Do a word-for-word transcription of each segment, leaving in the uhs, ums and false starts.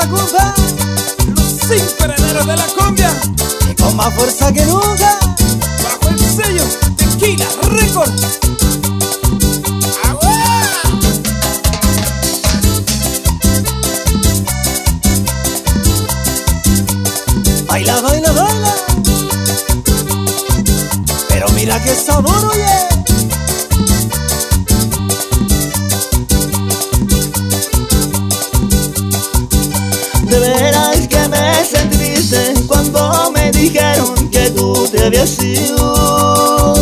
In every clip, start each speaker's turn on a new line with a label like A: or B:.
A: fuerza, compa.
B: Los cinco herederos de la cumbia,
A: Y con más fuerza que nunca.
B: bajo el sello Tequila Record. ¡Agua!
A: Baila, baila, baila. Pero mira qué sabor, oye.
C: De veras que me sentí triste cuando me dijeron que tú te habías ido.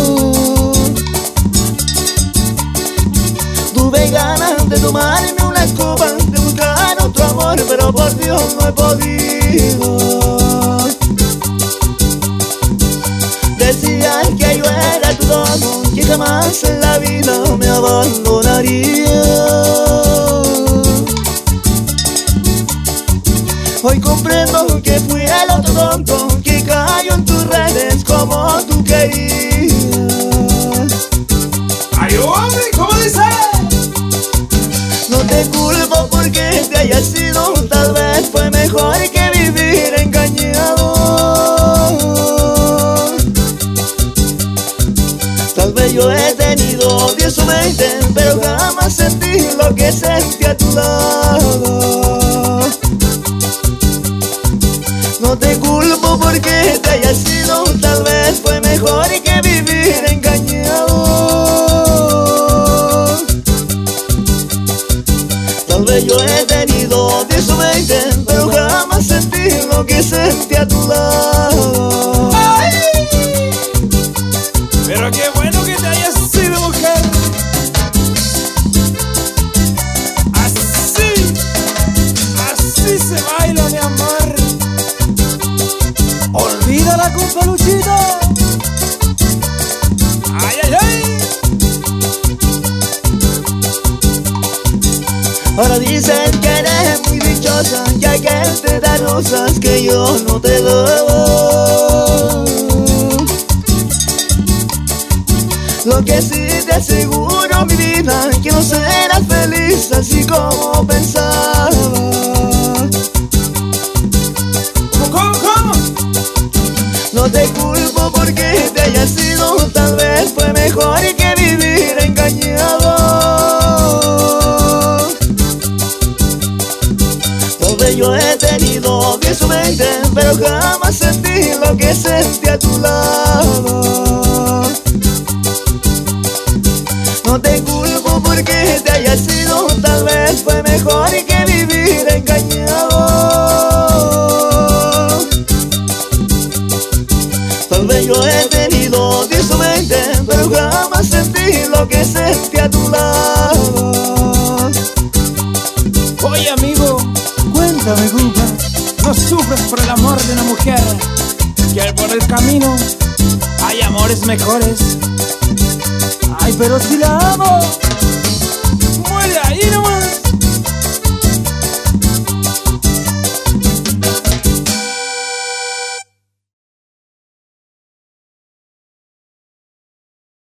C: Tuve ganas de tomarme una copa, de buscar otro amor, pero por Dios no he podido. Decían que yo era tu todo, que jamás en la vida me abandonaría. Hoy comprendo que fui el otro tonto que cayó en tus redes como tú querías.
B: ¡Ay, hombre! ¿Cómo dice?
C: No te culpo porque te hayas ido, tal vez fue mejor que vivir engañado. Tal vez yo he tenido diez o veinte, pero jamás sentí lo que sentí a tu lado. No te culpo porque te hayas ido, tal vez fue mejor que vivir engañado. Tal vez yo he tenido diez o veinte, pero jamás sentí lo que sentí a tu lado.
B: ¡Ay! Pero qué bueno que te hayas sido mujer. Así, así se baila, mi amor.
A: Olvida la compa, Luchito.
B: ¡Ay, ay, ay!
C: Ahora dicen que eres muy dichosa, ya que él te da rosas que yo no te doy. Lo que sí te aseguro, mi vida, que no serás feliz así como pensaba.
B: ¿Cómo, cómo, cómo?
C: No te culpo porque te hayas ido, tal vez fue mejor que vivir engañado. Tal vez yo he tenido diez o veinte, pero jamás sentí lo que sentí a tu lado. No te culpo porque te hayas ido, tal vez fue mejor que vivir engañado. Tal vez yo he tenido diez o veinte, pero jamás sentí lo que sentí a tu lado.
B: Oye, amigo,
A: Cuéntame, compa.
B: no sufres por el amor de una mujer, que por el camino hay amores mejores.
A: Ay, pero si la amo.